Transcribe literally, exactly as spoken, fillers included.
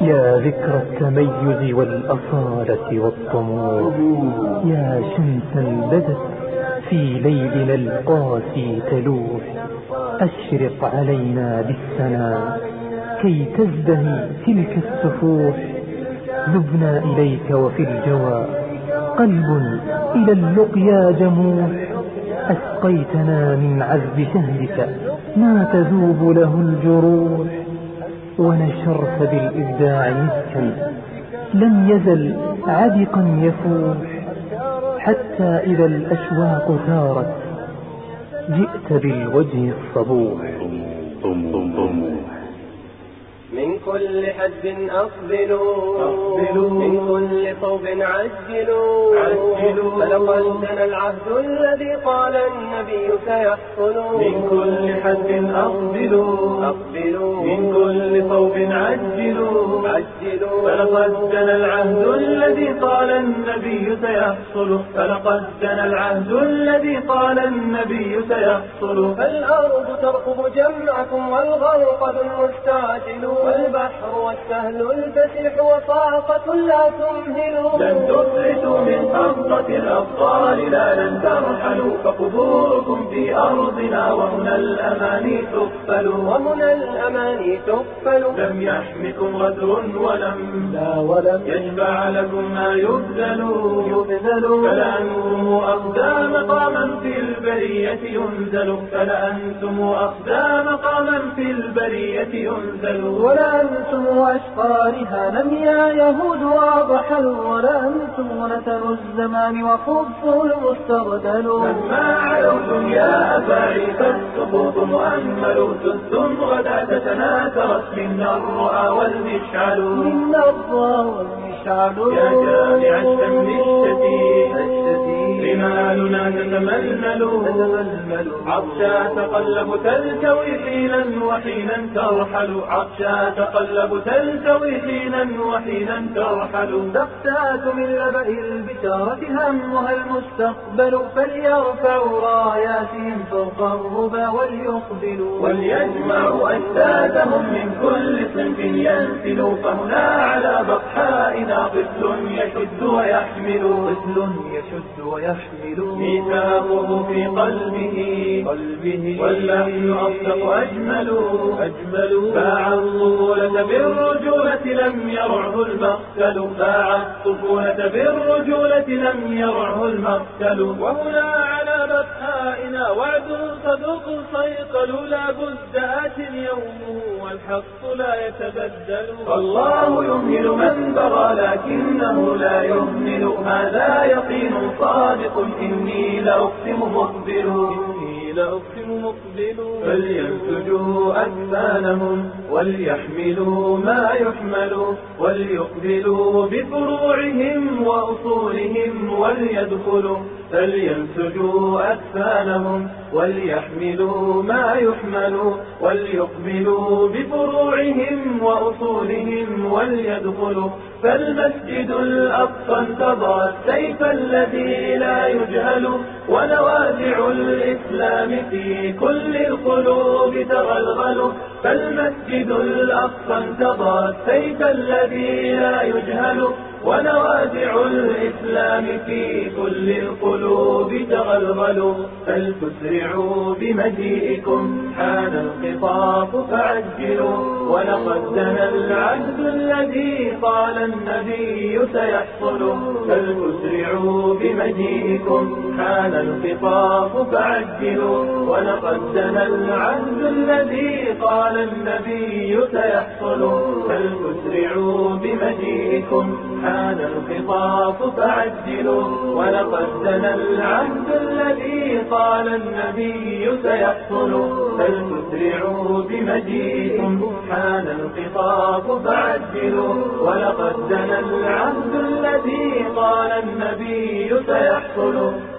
يا ذكرى التميز والأصالة والطموح، يا شمسا بدت في ليلنا القاسي تلوح، أشرق علينا بالسنا كي تزدهي تلك السفوح. ذبنا إليك وفي الجوى قلب إلى اللقيا جموح، أسقيتنا من عذب شهدك ما تذوب له الجروح، ونشرت بالإبداع مسكا لم يزل عذقا يفوح، حتى إذا الأشواق ثارت جئت بالوجه الصبوح. من كل حد أقبلوا, أقبلوا من كل صوب عجلوا, عجلوا فلقد جنى العهد الذي قال النبي سيحصل. من كل حد أقبلوا, أقبلوا من كل صوب عجلوا, عجلوا فلقد جنى العهد الذي قال النبي سيحصل. فلقد جنى العهد الذي قال النبي سيحصل. فالأرض ترقب جمعكم والغرقد المستعجل، والبحر والسهل الفسيح وصاعقة لا تمهلوا. لن تفلتوا من قبضة الأبطال لا لن ترحلوا، فقبوركم في أرضنا وهنا الأماني تقفل. وهنا الأماني تقفل. لم يحمكم غدر ولم, لا ولم يشفع لكم ما يبذل, يبذل فلأنتم أخدى مقاما في البرية ينزل. فلأنتم أخدى مقاما في البرية ينزل. ولا أنتم أشقارها لم يا يهود وضحلوا، ولا أنتم نتن الزمان وخبثوا المستردل. لما علوتم يا أفاعي فالسقوط مؤمل، تستم غدا تتناثرت منا الرؤى والمشعل. منا الرؤى والمشعل يا جامع الشمل الشتي رمالنا تتململ. عطشا تقلب تلتوي حينا وحينا ترحل. عطشا تقلب تلتوي حينا وحينا ترحل. تقتات من لبأ البشارة همها المستقبل، فليرفعوا راياتهم فوق الربا وليقبلوا. وليجمعوا أجسادهم من كل صنف ينسلوا. فهنا على بطحائنا طفل يشد ويحمل. طفل يشد ويحمل ميثاقه في قلبه, قلبه واللحن أصدق أجمل, أجمل باع الطفولة بالرجولة لم يرعه المقتل. باع الطفولة بالرجولة لم يرعه المقتل. وهنا على بطحائنا وعد صدق صيقل، لا بد آت يومه والحق لا يتبدل. فالله يمهل من بغى لكنه لا يهمل، هذا يقين صادق إني لأقسم مقبل. إني لأقسم مقبل. فلينسجوا أكفانهم وليحملوا ما يحمل، وليقبلوا بفروعهم وأصولهم وليدخلوا. فلينسجوا أكفانهم وليحملوا ما يحمل، وليقبلوا بفروعهم وأصولهم وليدخلوا. فالمسجد الأقصى انتظر السيف الذي لا يجهل، ونوازع الإسلام في كل القلوب تغلغل. فالمسجد الأقصى انتظر السيف الذي لا يجهل، ونوازع الإسلام في كل القلوب تغلغل. فلتسرعوا بمجيئكم حان الخطاف فعجلوا، ولقد دنا العهد الذي قال النبي سيحصل. فلتسرعوا بمجيئكم حان الخطاف فعجلوا، ولقد دنا العهد الذي قال النبي سيحصل. فلتسرعوا بمجيئكم حان الخطاف فعجلوا، ولقد دنا العهد الذي قال النبي سيحصل. فلتسرعوا بمجيئكم حان الخطاف فعجلوا، ولقد دنا العهد الذي قال النبي سيحصل.